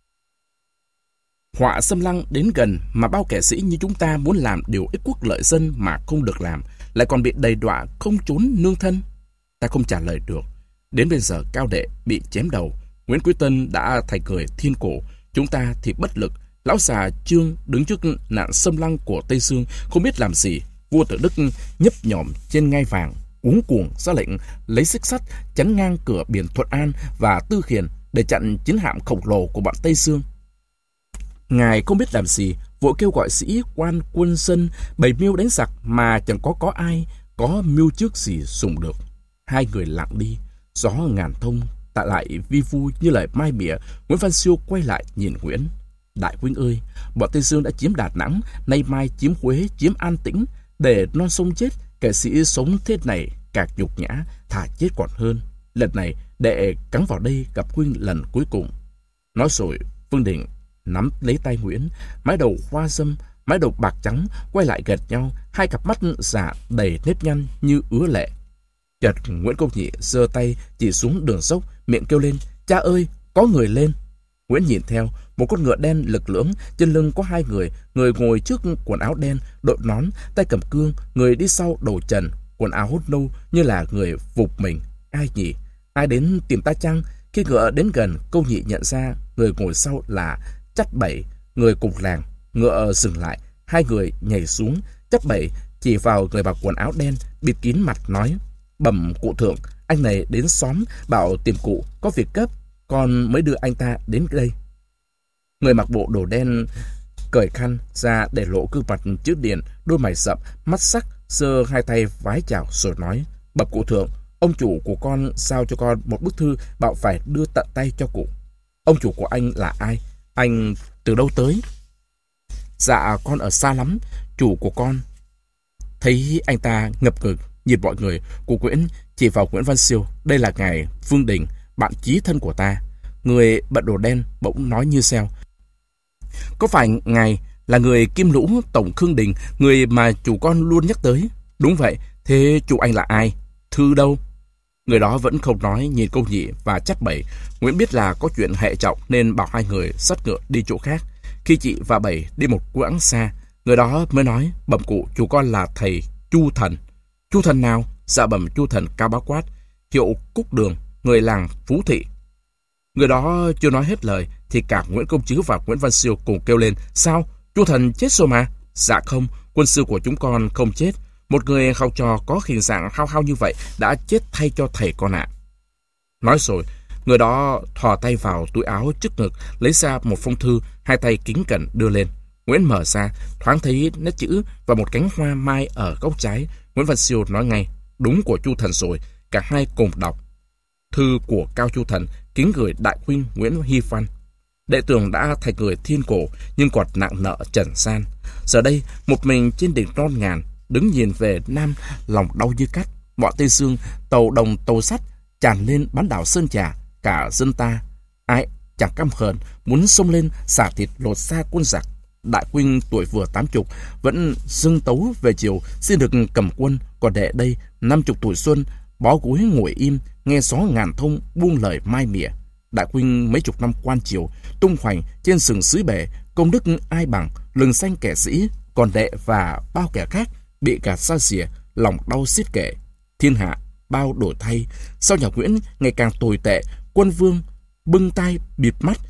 [SPEAKER 1] họa xâm lăng đến gần, mà bao kẻ sĩ như chúng ta muốn làm điều ích quốc lợi dân mà không được làm, lại còn bị đầy đọa không trốn nương thân. Ta không trả lời được. Đến bây giờ Cao đệ bị chém đầu, Nguyễn Quý Tân đã thành người thiên cổ, chúng ta thì bất lực. Lão già Trương đứng trước nạn xâm lăng của Tây Dương không biết làm gì. Vua Tự Đức nhấp nhổm trên ngai vàng, cuống cuồng ra lệnh lấy xích sắt chắn ngang cửa biển Thuận An và Tư Khiển để chặn chiến hạm khổng lồ của bọn Tây Dương. Ngài không biết làm gì, vội kêu gọi sĩ quan quân dân bày mưu đánh giặc, mà chẳng có có ai có mưu trước gì dùng được. Hai người lặng đi, gió ngàn thông tại lại vi vu như lời mai mỉa. Nguyễn Văn Siêu quay lại nhìn Nguyễn: Đại huynh ơi, bọn Tây Dương đã chiếm Đà Nẵng, nay mai chiếm Huế, chiếm An Tĩnh, để non sông chết. Kẻ sĩ sống thế này càng nhục nhã, thà chết còn hơn. Lần này đệ cắn vào đây gặp huynh lần cuối cùng. Nói rồi Phương Đình nắm lấy tay Nguyễn, mái đầu hoa râm, mái đầu bạc trắng quay lại gần nhau, hai cặp mắt dạ đầy nếp nhăn như ứa lệ. Chợt Nguyễn Công Nhị giơ tay chỉ xuống đường dốc, miệng kêu lên: "Cha ơi, có người lên!" Nguyễn nhìn theo, một con ngựa đen lực lưỡng, trên lưng có hai người, người ngồi trước quần áo đen, đội nón, tay cầm cương, người đi sau đầu trần, quần áo nâu như là người vụt mình. Ai nhỉ? Ai đến tìm ta chăng? Khi ngựa đến gần, Công Nhị nhận ra người ngồi sau là Chắt Bảy, người cùng làng. Ngựa dừng lại, hai người nhảy xuống. Chắt Bảy chỉ vào người mặc quần áo đen, bịt kín mặt nói: "Bẩm cụ thượng, anh này đến xóm bảo tìm cụ, có việc cấp, con mới đưa anh ta đến đây." Người mặc bộ đồ đen cởi khăn ra để lộ gương mặt chữ điển, đôi mày rậm, mắt sắc, giơ hai tay vái chào rồi nói: "Bẩm cụ thượng, ông chủ của con giao cho con một bức thư bảo phải đưa tận tay cho cụ." "Ông chủ của anh là ai? Anh từ đâu tới?" "Dạ, con ở xa lắm, chủ của con." Thấy anh ta ngập ngừng nhìn mọi người, cụ Nguyễn chỉ vào Nguyễn Văn Siêu: "Đây là ngài Vương Đình, bạn chí thân của ta." Người bận đồ đen bỗng nói như seo: "Có phải ngài là người Kim Lũ Tổng Khương Đình, người mà chủ con luôn nhắc tới?" "Đúng vậy, thế chủ anh là ai? Thư đâu?" Người đó vẫn không nói, nhìn Công Nhị và Chắt Bảy. Nguyễn biết là có chuyện hệ trọng nên bảo hai người dắt ngựa đi chỗ khác. Khi chị và Bảy đi một quãng xa, người đó mới nói: "Bẩm cụ, chủ con là thầy Chu Thần." "Chu Thần nào?" "Dạ bẩm Chu Thần Cao Bá Quát, hiệu Cúc Đường, người làng Phú Thị." Người đó chưa nói hết lời thì cả Nguyễn Công Trứ và Nguyễn Văn Siêu cùng kêu lên: "Sao? Chu Thần chết rồi mà." "Dạ không, quân sư của chúng con không chết. Một người học trò có hình dạng hao hao như vậy đã chết thay cho thầy con ạ." Nói rồi, người đó thò tay vào túi áo trước ngực, lấy ra một phong thư, hai tay kính cẩn đưa lên. Nguyễn mở ra, thoáng thấy nét chữ và một cánh hoa mai ở góc trái. Nguyễn Văn Siêu nói ngay: "Đúng của Chu Thần rồi." Cả hai cùng đọc: "Thư của Cao Chu Thần, kính gửi đại huynh Nguyễn Hy Văn. Đệ tưởng đã thành người thiên cổ, nhưng còn nặng nợ trần gian. Giờ đây, một mình trên đỉnh non ngàn, đứng nhìn về Nam, lòng đau như cắt. Mọi Tây Dương, tàu đồng tàu sắt tràn lên bán đảo Sơn Trà, cả dân ta ai chẳng căm hờn, muốn xông lên xả thịt lột xa quân giặc. Đại huynh tuổi vừa tám chục, vẫn dâng tấu về chiều, xin được cầm quân. Còn đệ đây, năm chục tuổi xuân, bó gối ngồi im, nghe gió ngàn thông buông lời mai mỉa. Đại huynh mấy chục năm quan triều, tung hoành trên sừng sứ bể, công đức ai bằng, lừng xanh kẻ sĩ. Còn đệ và bao kẻ khác bị gạt xa xỉa, lòng đau xiết kể. Thiên hạ bao đổi thay, sau nhà Nguyễn ngày càng tồi tệ. Quân vương bưng tay bịt mắt,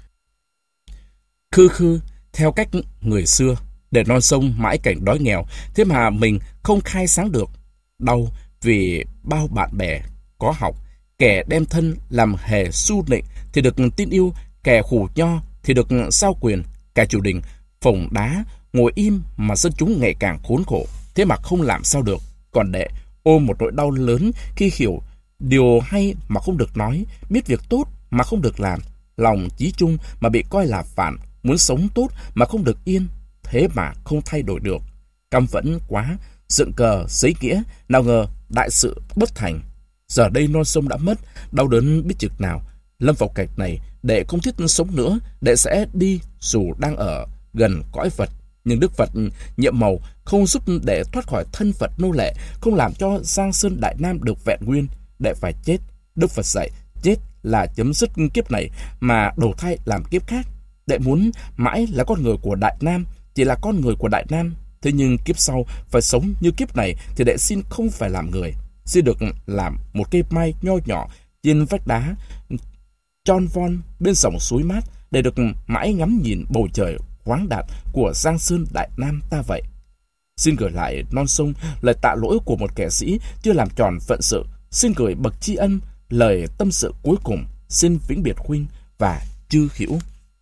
[SPEAKER 1] khư khư theo cách người xưa, để non sông mãi cảnh đói nghèo. Thế mà mình không khai sáng được. Đau vì bao bạn bè có học, kẻ đem thân làm hề su nịnh thì được tin yêu, kẻ khủ nho thì được sao quyền. Cả triều đình phồng đá ngồi im mà dân chúng ngày càng khốn khổ, thế mà không làm sao được. Còn đệ ôm một nỗi đau lớn khi hiểu điều hay mà không được nói, biết việc tốt mà không được làm, lòng chí trung mà bị coi là phản, muốn sống tốt mà không được yên, thế mà không thay đổi được. Căm phẫn quá, dựng cờ giấy nghĩa, nào ngờ đại sự bất thành. Giờ đây non sông đã mất, đau đớn biết chực nào. Lâm vào cảnh này, đệ không thiết sống nữa, đệ sẽ đi dù đang ở gần cõi Phật. Nhưng Đức Phật nhiệm màu không giúp đệ thoát khỏi thân phận nô lệ, không làm cho Giang Sơn Đại Nam được vẹn nguyên. Đệ phải chết. Đức Phật dạy chết là chấm dứt kiếp này mà đầu thai làm kiếp khác. Đệ muốn mãi là con người của Đại Nam, chỉ là con người của Đại Nam. Thế nhưng kiếp sau phải sống như kiếp này thì đệ xin không phải làm người, xin được làm một cây mai nho nhỏ trên vách đá tròn von bên dòng suối mát, để được mãi ngắm nhìn bầu trời khoáng đạt của Giang Sơn Đại Nam ta vậy. Xin gửi lại non sông lời tạ lỗi của một kẻ sĩ chưa làm tròn phận sự. Xin gửi bậc tri ân lời tâm sự cuối cùng. Xin vĩnh biệt huynh và chư hữu."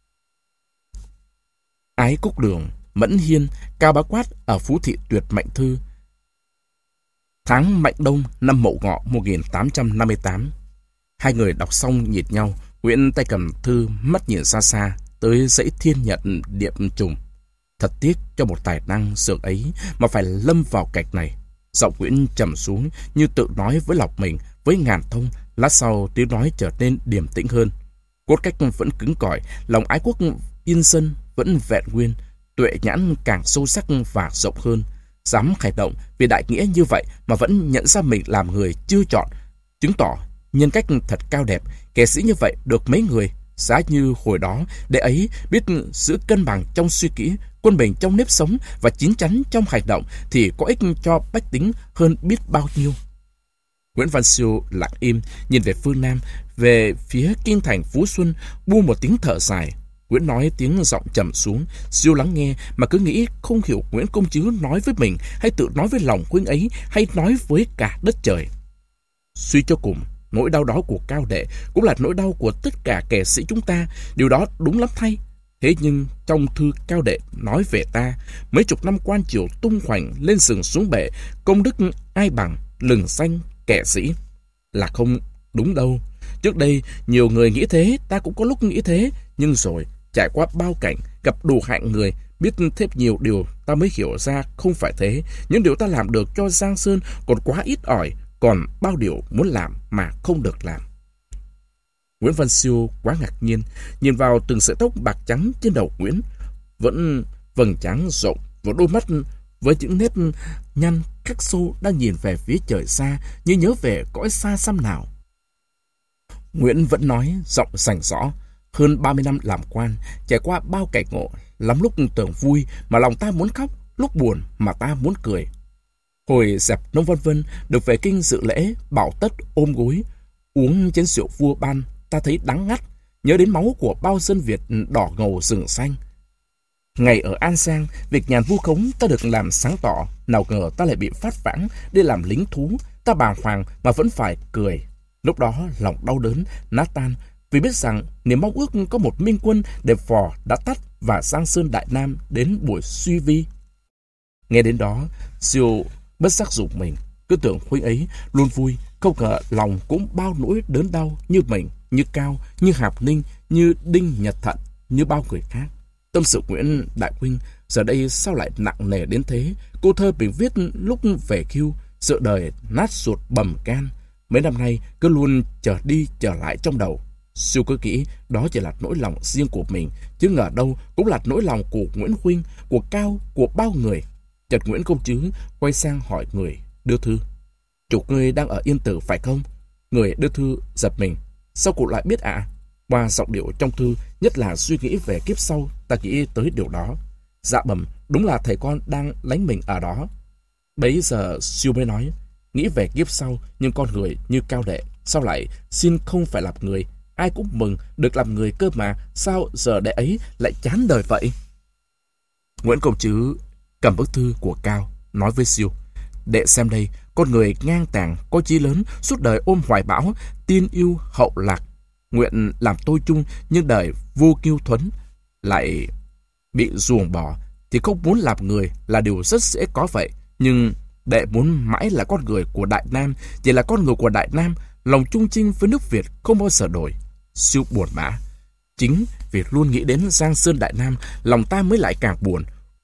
[SPEAKER 1] Ái Cúc Đường, Mẫn Hiên, Cao Bá Quát ở Phú Thị tuyệt mệnh thư. Tháng Mạnh Đông năm Mậu Ngọ một nghìn tám trăm năm mươi tám. Hai người đọc xong nhìn nhau, Nguyễn tay cầm thư, mắt nhìn xa xa tới dãy thiên nhật điệp trùng. Thật tiếc cho một tài năng sượng ấy mà phải lâm vào cảnh này. Giọng Nguyễn trầm xuống như tự nói với lọc mình, với ngàn thông. Lát sau tiếng nói trở nên điềm tĩnh hơn. Cốt cách vẫn cứng cỏi, lòng ái quốc yên dân vẫn vẹn nguyên, tuệ nhãn càng sâu sắc và rộng hơn. Dám khởi động vì đại nghĩa như vậy mà vẫn nhận ra mình làm người chưa chọn, chứng tỏ nhân cách thật cao đẹp. Kẻ sĩ như vậy được mấy người, giá như hồi đó đệ ấy biết giữ cân bằng trong suy nghĩ, quân bình trong nếp sống và chín chắn trong hành động thì có ích cho bách tính hơn biết bao nhiêu. Nguyễn Văn Siêu lặng im nhìn về phương Nam, về phía kinh thành Phú Xuân, buông một tiếng thở dài. Nguyễn nói tiếng giọng trầm xuống. Siêu lắng nghe mà cứ nghĩ không hiểu Nguyễn công chứ nói với mình hay tự nói với lòng huynh ấy hay nói với cả đất trời. Suy cho cùng, nỗi đau đó của Cao Đệ cũng là nỗi đau của tất cả kẻ sĩ chúng ta. Điều đó đúng lắm thay. Thế nhưng trong thư Cao Đệ nói về ta, mấy chục năm quan triều tung hoành lên sừng xuống bể, công đức ai bằng lừng danh kẻ sĩ, là không đúng đâu. Trước đây nhiều người nghĩ thế, ta cũng có lúc nghĩ thế, nhưng rồi trải qua bao cảnh, gặp đủ hạng người, biết thêm nhiều điều, ta mới hiểu ra không phải thế. Những điều ta làm được cho Giang Sơn còn quá ít ỏi, còn bao điều muốn làm mà không được làm. Nguyễn Văn Siêu quá ngạc nhiên, nhìn vào từng sợi tóc bạc trắng trên đầu Nguyễn, vẫn vầng trán rộng và đôi mắt với những nếp nhăn khắc sâu đang nhìn về phía trời xa như nhớ về cõi xa xăm nào. Nguyễn vẫn nói giọng rành rõ. Hơn ba mươi năm làm quan, trải qua bao cảnh ngộ, lắm lúc tưởng vui mà lòng ta muốn khóc, lúc buồn mà ta muốn cười. Hồi dẹp Nông Văn Vân được về kinh dự lễ, Bảo Tất ôm gối uống chén rượu vua ban, ta thấy đắng ngắt, nhớ đến máu của bao dân Việt đỏ ngầu rừng xanh. Ngày ở An Giang, việc nhàn vu khống ta được làm sáng tỏ, nào ngờ ta lại bị phát vãng để làm lính thú, ta bàng hoàng mà vẫn phải cười. Lúc đó lòng đau đớn nát tan, vì biết rằng niềm mong ước có một minh quân để phò đã tắt và Giang Sơn Đại Nam đến buổi suy vi. Nghe đến đó, Siêu bất giác rụng mình, cứ tưởng huynh ấy luôn vui, không ngờ lòng cũng bao nỗi đớn đau như mình, như Cao, như Hạp Ninh, như Đinh Nhật Thận, như bao người khác. Tâm sự Nguyễn đại huynh giờ đây sao lại nặng nề đến thế? Cô thơ mình viết lúc về hưu, sự đời nát ruột bầm can. Mấy năm nay cứ luôn trở đi trở lại trong đầu. Siêu cứ nghĩ đó chỉ là nỗi lòng riêng của mình, chứ ngờ đâu cũng là nỗi lòng của Nguyễn huynh, của Cao, của bao người. Chợt Nguyễn công chứ quay sang hỏi người đưa thư: "Chủ ngươi đang ở Yên Tử phải không?" Người đưa thư giật mình: "Sao cụ lại biết ạ?" À? Qua giọng điệu trong thư, nhất là suy nghĩ về kiếp sau, ta nghĩ tới điều đó. Dạ bẩm, đúng là thầy con đang lánh mình ở đó. Bấy giờ Siêu mới nói: "Nghĩ về kiếp sau, nhưng con người như Cao Đệ sao lại xin không phải làm người? Ai cũng mừng được làm người cơ mà, sao giờ đệ ấy lại chán đời vậy?" Nguyễn công chứ cầm bức thư của Cao, nói với Siêu: "Đệ xem đây, con người ngang tàng, có chí lớn, suốt đời ôm hoài bão, tin yêu hậu lạc, nguyện làm tôi chung, nhưng đời vô kiêu thuấn, lại bị ruồng bỏ, thì không muốn làm người là điều rất dễ có vậy. Nhưng đệ muốn mãi là con người của Đại Nam, chỉ là con người của Đại Nam, lòng trung trinh với nước Việt không bao giờ đổi." Siêu buồn bã. Chính vì luôn nghĩ đến Giang Sơn Đại Nam, lòng ta mới lại càng buồn.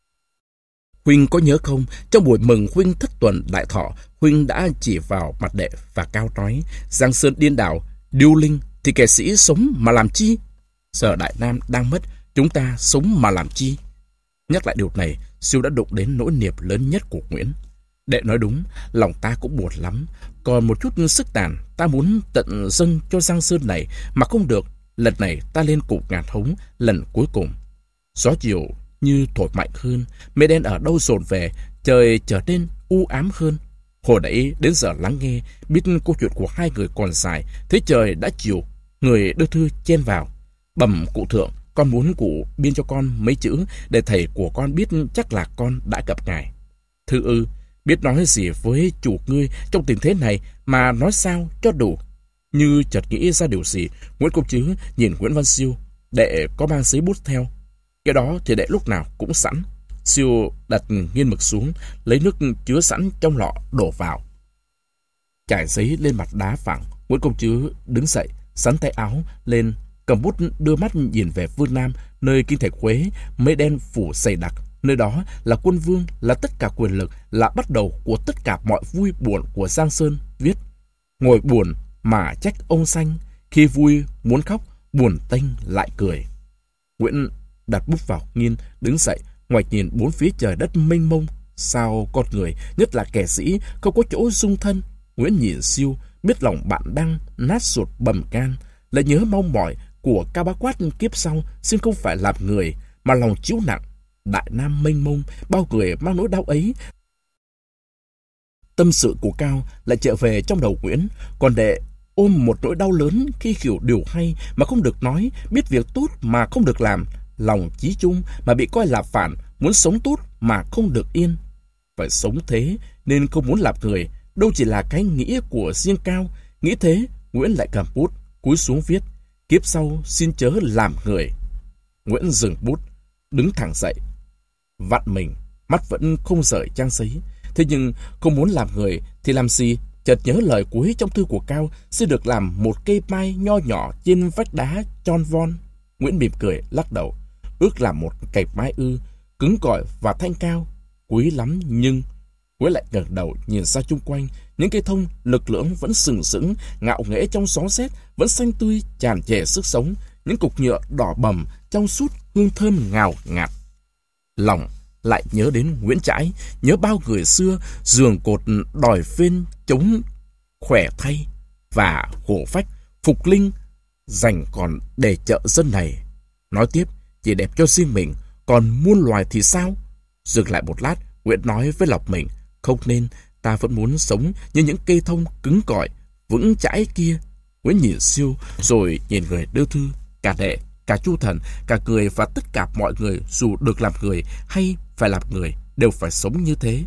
[SPEAKER 1] Huynh có nhớ không, trong buổi mừng huynh thất tuần đại thọ, huynh đã chỉ vào mặt đệ và Cao nói: "Giang Sơn điên đảo, điêu linh, thì kẻ sĩ sống mà làm chi? Giờ Đại Nam đang mất, chúng ta sống mà làm chi?" Nhắc lại điều này, Siêu đã đụng đến nỗi niềm lớn nhất của Nguyễn. Đệ nói đúng, lòng ta cũng buồn lắm. Còn một chút sức tàn, ta muốn tận dâng cho Giang Sơn này, mà không được. Lần này ta lên cùng Ngàn Hống, lần cuối cùng. Gió chiều như thổi mạnh hơn, mây đen ở đâu dồn về, trời trở nên u ám hơn. Hồi nãy đến giờ lắng nghe, biết câu chuyện của hai người còn dài, thế trời đã chiều. Người đưa thư chen vào: "Bẩm cụ thượng, con muốn cụ biên cho con mấy chữ để thầy của con biết chắc là con đã gặp ngài." "Thư ư? Biết nói gì với chủ ngươi trong tình thế này mà nói sao cho đủ?" Như chợt nghĩ ra điều gì, Nguyễn công chứ nhìn Nguyễn Văn Siêu: "Đệ có mang giấy bút theo?" "Cái đó thì đệ lúc nào cũng sẵn." Siêu đặt nghiên mực xuống, lấy nước chứa sẵn trong lọ đổ vào, trải giấy lên mặt đá phẳng. Nguyễn công chứ đứng dậy, sắn tay áo lên, cầm bút đưa mắt nhìn về phương Nam, nơi kinh thành Huế mây đen phủ dày đặc. Nơi đó là quân vương, là tất cả quyền lực, là bắt đầu của tất cả mọi vui buồn của Giang Sơn. Viết: "Ngồi buồn mà trách ông xanh, khi vui muốn khóc, buồn tênh lại cười." Nguyễn đặt bút vào nghiên, đứng dậy, ngoảnh nhìn bốn phía trời đất mênh mông. Sao con người, nhất là kẻ sĩ, không có chỗ dung thân? Nguyễn nhìn Siêu, biết lòng bạn đang nát ruột bầm can, lại nhớ mong mỏi của Cao Bá Quát kiếp sau xin không phải làm người, mà lòng chiếu nặng. Đại Nam mênh mông, bao người mang nỗi đau ấy. Tâm sự của Cao lại trở về trong đầu Nguyễn, còn đệ ôm một nỗi đau lớn khi hiểu điều hay mà không được nói, biết việc tốt mà không được làm, lòng chí chung mà bị coi là phản, muốn sống tốt mà không được yên. Phải sống thế nên không muốn làm người, đâu chỉ là cái nghĩ của riêng Cao. Nghĩ thế, Nguyễn lại cầm bút, cúi xuống viết: kiếp sau xin chớ làm người. Nguyễn dừng bút, đứng thẳng dậy, vặn mình, mắt vẫn không rời trang giấy. Thế nhưng không muốn làm người thì làm gì? Chợt nhớ lời cuối trong thư của Cao, xin được làm một cây mai nho nhỏ trên vách đá tròn von. Nguyễn mỉm cười lắc đầu, ước làm một cành mai ư? Cứng cỏi và thanh cao, quý lắm nhưng... Nguyễn lại ngẩng đầu nhìn ra chung quanh, những cây thông lực lưỡng vẫn sừng sững, ngạo nghễ trong gió rét, vẫn xanh tươi tràn trề sức sống, những cục nhựa đỏ bầm trong suốt hương thơm ngào ngạt. Lòng lại nhớ đến Nguyễn Trãi, nhớ bao người xưa giường cột đòi phên chống khỏe thay và hổ phách phục linh dành còn để chợ dân này. Nói tiếp chỉ đẹp cho riêng mình, còn muôn loài thì sao? Dừng lại một lát, Nguyễn nói với lòng mình, không nên, ta vẫn muốn sống như những cây thông cứng cỏi vững chãi kia. Nguyễn nhìn Siêu rồi nhìn người đưa thư, cả đệ, cả Chu Thần, cả người và tất cả mọi người, dù được làm người hay phải làm người, đều phải sống như thế.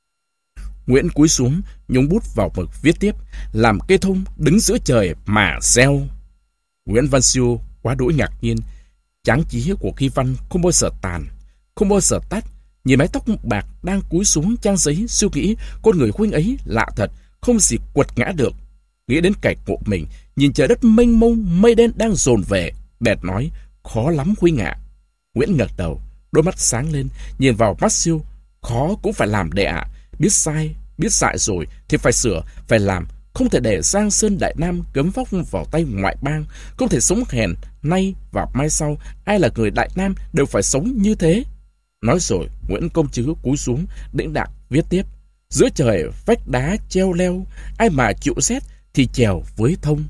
[SPEAKER 1] Nguyễn cúi xuống, nhúng bút vào mực viết tiếp: làm cây thông đứng giữa trời mà gieo. Nguyễn Văn Siêu quá đỗi ngạc nhiên. Tráng trí của khi văn không bao giờ tàn, không bao giờ tắt. Nhìn mái tóc bạc đang cúi xuống trang giấy, Siêu nghĩ con người huynh ấy lạ thật, không gì quật ngã được. Nghĩ đến cảnh ngộ mình, nhìn trời đất mênh mông, mây đen đang dồn về, bèn nói: khó lắm huynh ạ. Nguyễn ngẩng đầu, đôi mắt sáng lên, nhìn vào mắt Siêu: khó cũng phải làm đệ ạ. Biết sai, biết dại rồi thì phải sửa, phải làm. Không thể để Giang Sơn Đại Nam cấm vóc vào tay ngoại bang, không thể sống hèn nay và mai sau. Ai là người Đại Nam đều phải sống như thế. Nói rồi, Nguyễn công chứ cúi xuống, đĩnh đạc viết tiếp: giữa trời vách đá treo leo, ai mà chịu xét thì trèo với thông.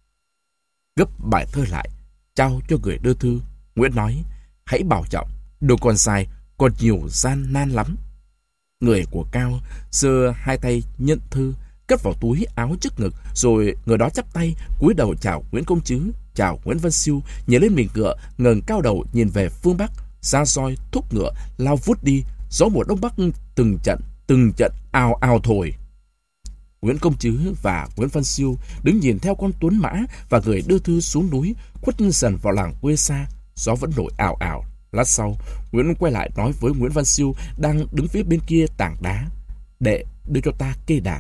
[SPEAKER 1] Gấp bài thơ lại, trao cho người đưa thư. Nguyễn nói: hãy bảo trọng, đồ còn dài, còn nhiều gian nan lắm. Người của Cao giơ hai tay nhận thư, cất vào túi áo trước ngực, rồi người đó chắp tay cúi đầu chào Nguyễn công chứ, chào Nguyễn Văn Siêu, nhảy lên mình ngựa, ngẩng cao đầu nhìn về phương Bắc. Ra roi thúc ngựa lao vút đi, gió mùa đông bắc từng trận từng trận ào ào thổi. Nguyễn công chứ và Nguyễn Văn Siêu đứng nhìn theo con tuấn mã và người đưa thư xuống núi, khuất dần vào làng quê xa. Gió vẫn nổi ào ào. Lát sau, Nguyễn quay lại nói với Nguyễn Văn Siêu đang đứng phía bên kia tảng đá: đệ đưa cho ta cây đàn.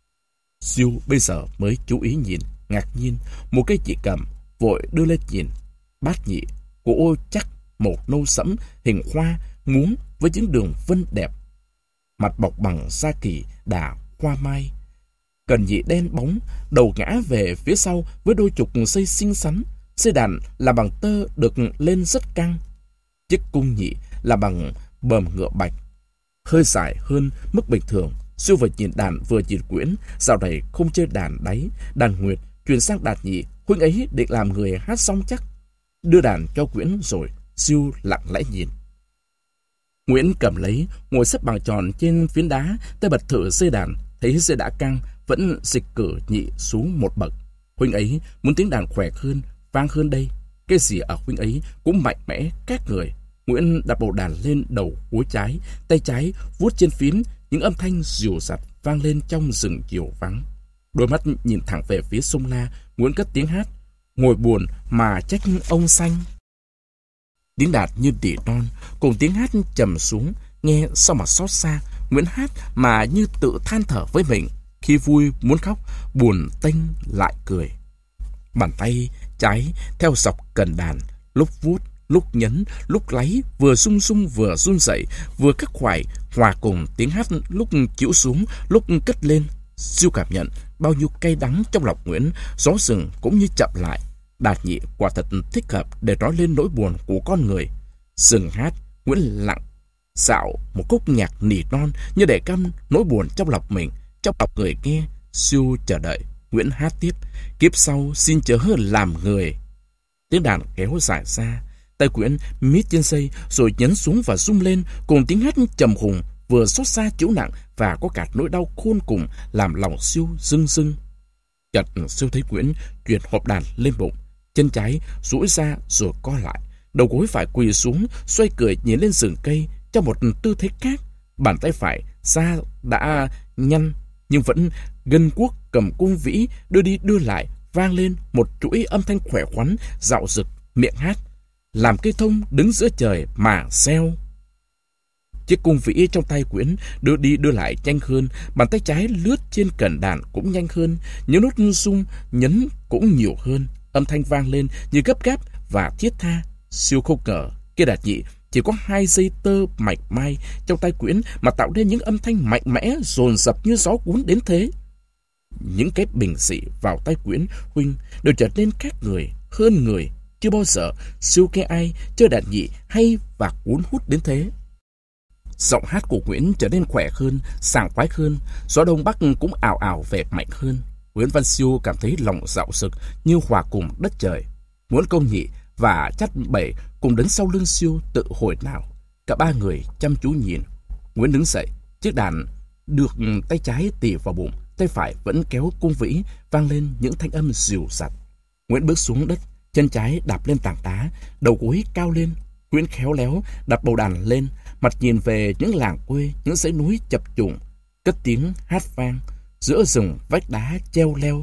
[SPEAKER 1] Siêu bây giờ mới chú ý nhìn, ngạc nhiên. Một cây chỉ cầm, vội đưa lên nhìn. Bát nhị, gỗ chắc, màu nâu sẫm, hình hoa muống với những đường vân đẹp. Mặt bọc bằng da kỳ đà hoa mai. Cần nhị đen bóng, đầu ngã về phía sau với đôi trục dây xinh xắn. Dây đàn là bằng tơ được lên rất căng. Chiếc cung nhị là bằng bờm ngựa bạch, hơi dài hơn mức bình thường. Siêu vừa nhìn đàn vừa nhìn Nguyễn. Dạo này không chơi đàn đáy, đàn nguyệt, chuyển sang đàn nhị. Huynh ấy định làm người hát xong chắc. Đưa đàn cho Nguyễn rồi, Siêu lặng lẽ nhìn. Nguyễn cầm lấy, ngồi xếp bằng tròn trên phiến đá, tay bật thử dây đàn, thấy dây đã căng, vẫn dịch cử nhị xuống một bậc. Huynh ấy muốn tiếng đàn khỏe hơn, vang hơn đây. Cái gì ở huynh ấy cũng mạnh mẽ các người. Nguyễn đặt bộ đàn lên đầu gối trái, tay trái vuốt trên phím, những âm thanh dịu dặt vang lên trong rừng chiều vắng. Đôi mắt nhìn thẳng về phía sông La, Nguyễn cất tiếng hát: ngồi buồn mà trách ông xanh. Tiếng đàn như tỉ non, cùng tiếng hát trầm xuống, nghe sao mà xót xa. Nguyễn hát mà như tự than thở với mình, khi vui muốn khóc, buồn tênh lại cười. Bàn tay trái theo dọc cần đàn, lúc vuốt, lúc nhấn, lúc láy, vừa rung rung vừa run rẩy, vừa khắc khoải, hòa cùng tiếng hát lúc chịu xuống, lúc cất lên. Siêu cảm nhận bao nhiêu cay đắng trong lòng Nguyễn, gió rừng cũng như chậm lại. Đàn nhị quả thật thích hợp để nói lên nỗi buồn của con người. Dừng hát, Nguyễn lặng dạo một khúc nhạc nỉ non như để căm nỗi buồn trong lòng mình, trong lòng người nghe. Siêu chờ đợi Nguyễn hát tiếp: kiếp sau xin chớ làm người. Tiếng đàn kéo dài ra, tay Nguyễn mít trên dây rồi nhấn xuống và rung lên cùng tiếng hát trầm hùng, vừa xót xa chịu nặng và có cả nỗi đau khôn cùng làm lòng Siêu rưng rưng. Chợt Siêu thấy Nguyễn chuyển hộp đàn lên bụng, chân trái duỗi ra rồi co lại, đầu gối phải quỳ xuống, xoay cười nhìn lên rừng cây trong một tư thế khác. Bàn tay phải da đã nhăn nhưng vẫn gân guốc cầm cung vĩ đưa đi đưa lại, vang lên một chuỗi âm thanh khỏe khoắn dạo dực, miệng hát: làm cây thông đứng giữa trời mà reo. Chiếc cung vĩ trong tay Nguyễn đưa đi đưa lại nhanh hơn, bàn tay trái lướt trên cần đàn cũng nhanh hơn, những nốt rung nhấn cũng nhiều hơn, âm thanh vang lên như gấp gáp và thiết tha. Siêu không ngờ kia đàn nhị chỉ có hai dây tơ mạch mai trong tay Nguyễn mà tạo nên những âm thanh mạnh mẽ dồn dập như gió cuốn đến thế. Những cái bình dị vào tay Nguyễn huynh đều trở nên khác người, hơn người. Chưa bao giờ Siêu nghe ai chơi đàn nhị hay và cuốn hút đến thế. Giọng hát của Nguyễn trở nên khỏe hơn, sảng khoái hơn, gió đông bắc cũng ảo ảo về mạnh hơn. Nguyễn Văn Siêu cảm thấy lòng dạo dực như hòa cùng đất trời. Nguyễn Công Nhị và Chắt Bảy cùng đứng sau lưng Siêu tự hồi nào. Cả ba người chăm chú nhìn. Nguyễn đứng dậy, chiếc đàn được tay trái tì vào bụng, tay phải vẫn kéo cung vĩ, vang lên những thanh âm dịu dặt. Nguyễn bước xuống đất, chân trái đạp lên tảng đá, đầu gối cao lên. Nguyễn khéo léo đặt bầu đàn lên, mặt nhìn về những làng quê, những dãy núi chập trùng, cất tiếng hát vang giữa rừng vách đá treo leo.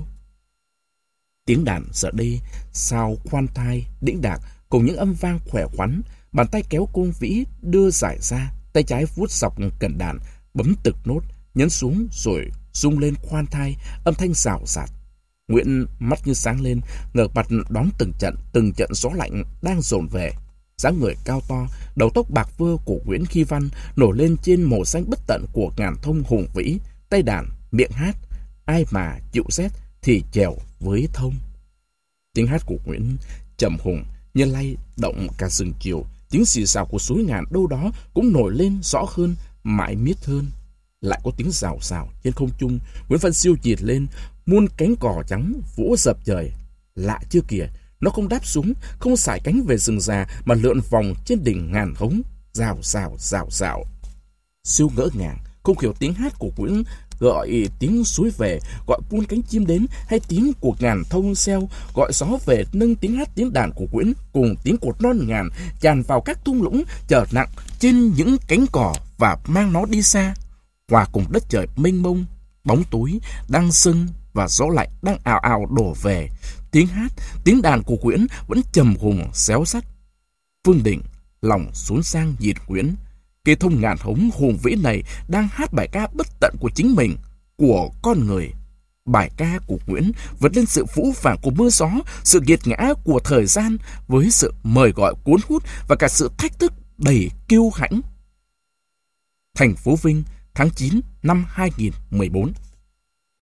[SPEAKER 1] Tiếng đàn giờ đây sao khoan thai đĩnh đạc cùng những âm vang khỏe khoắn. Bàn tay kéo cung vĩ đưa giải ra, tay trái vuốt dọc cần đàn, bấm từng nốt, nhấn xuống rồi rung lên khoan thai, âm thanh rào rạt. Nguyễn mắt như sáng lên, ngửa mặt đón từng trận từng trận gió lạnh đang dồn về. Dáng người cao to, đầu tóc bạc vơ của Nguyễn Khi Văn nổi lên trên màu xanh bất tận của ngàn thông hùng vĩ. Tay đàn, miệng hát: ai mà chịu rét thì chèo với thông. Tiếng hát của Nguyễn trầm hùng như lay động cả rừng chiều. Tiếng xì xào của suối ngàn đâu đó cũng nổi lên rõ hơn, mãi miết hơn. Lại có tiếng rào rào trên không trung. Nguyễn Văn Siêu nhìn lên, muôn cánh cò trắng vỗ dập trời. Lạ chưa kìa, nó không đáp xuống, không sải cánh về rừng già mà lượn vòng trên đỉnh ngàn hống. Rào rào rào rào. Siêu ngỡ ngàng, không hiểu tiếng hát của Nguyễn gọi tiếng suối về, gọi buôn cánh chim đến, hay tiếng của ngàn thông xeo gọi gió về, nâng tiếng hát tiếng đàn của Nguyễn cùng tiếng cột non ngàn tràn vào các thung lũng chở nặng trên những cánh cỏ và mang nó đi xa, hòa cùng đất trời mênh mông. Bóng tối đang sưng và gió lạnh đang ào ào đổ về. Tiếng hát tiếng đàn của Nguyễn vẫn trầm hùng xéo sắt. Phương Định lòng xuống sang nhìn Nguyễn. Cây thông ngàn hống hùng vĩ này đang hát bài ca bất tận của chính mình, của con người. Bài ca của Nguyễn vượt lên sự phũ phàng của mưa gió, sự nghiệt ngã của thời gian, với sự mời gọi cuốn hút và cả sự thách thức đầy kiêu hãnh. Thành phố Vinh, tháng chín năm hai nghìn không trăm mười bốn.